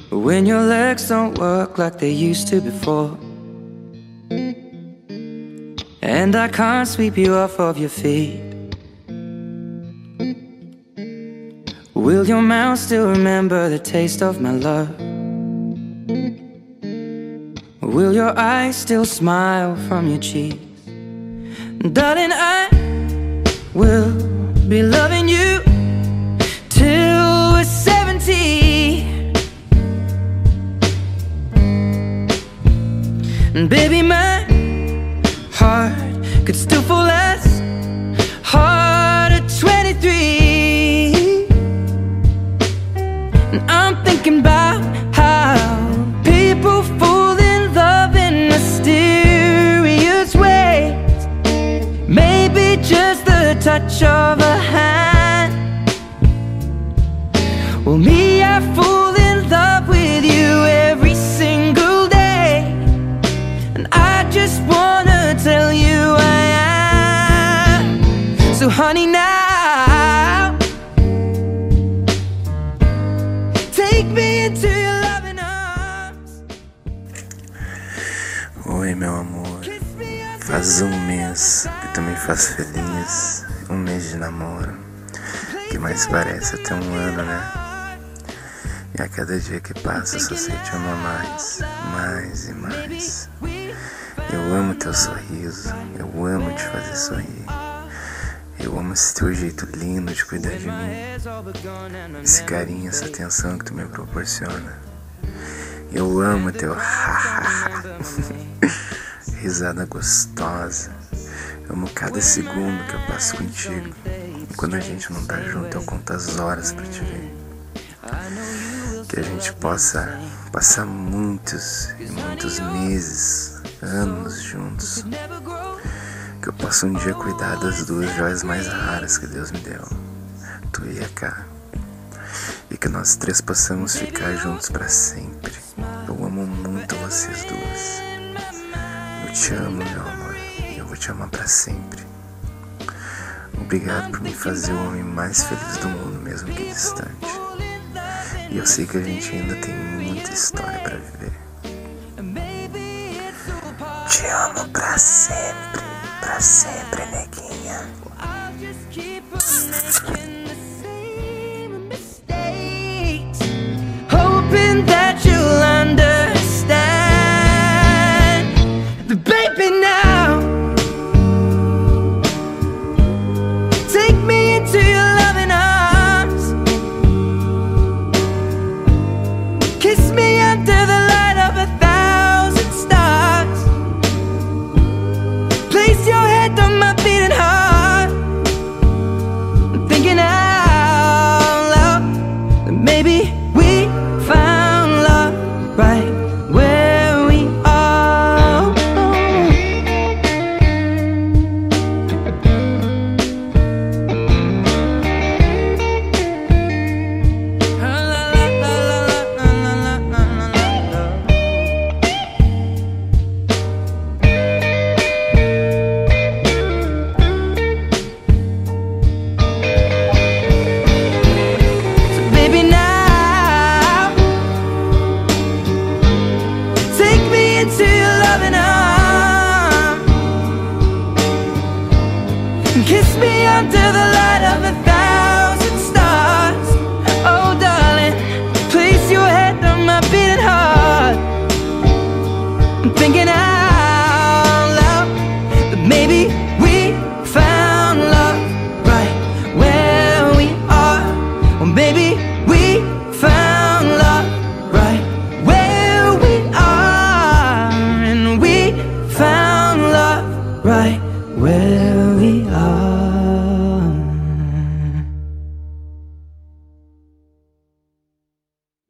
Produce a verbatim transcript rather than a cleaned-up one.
when your legs don't work like they used to before, and I can't sweep you off of your feet. Will your mouth still remember the taste of my love? Will your eyes still smile from your cheeks? Darling, I will be loving you till we're seventy. And baby, my heart could still fall as hard at twenty-three. And I'm thinking about how people fall in love in mysterious ways. Maybe just the touch of a hand. Well, me, I fall in love with you every single day, and I just wanna tell you I am. So honey, now take me into your loving arms. Oi, meu amor, faz um mês que tu me faz feliz. Um mês de namoro, que mais parece até um ano, né? E a cada dia que passa eu só sei te amar mais, mais e mais. Eu amo teu sorriso, eu amo te fazer sorrir. Eu amo esse teu jeito lindo de cuidar de mim, esse carinho, essa atenção que tu me proporciona. Eu amo teu risada gostosa. Eu amo cada segundo que eu passo contigo. E quando a gente não tá junto, eu conto as horas pra te ver. Que a gente possa passar muitos e muitos meses, anos juntos. Que eu possa um dia cuidar das duas joias mais raras que Deus me deu, tu e a Ká. E que nós três possamos ficar juntos pra sempre. Eu amo muito vocês duas. Eu te amo, meu amor, e eu vou te amar pra sempre. Obrigado por me fazer o homem mais feliz do mundo, mesmo que distante. E eu sei que a gente ainda tem muita história pra viver. Te amo pra sempre, pra sempre, neguinha. Hoping that you'll understand, baby, now take me into your loving arms. Kiss me under the light of a thousand stars. Place your head on my beating heart. I'm thinking out loud that maybe we found love right where we are. So baby, now take me into your loving arms. Kiss me under the light of a thousand stars. Oh darling, place your head on my beating heart. I'm thinking out loud that maybe we found love right where we are. Or maybe we found love right where we are. And we found love right where we are.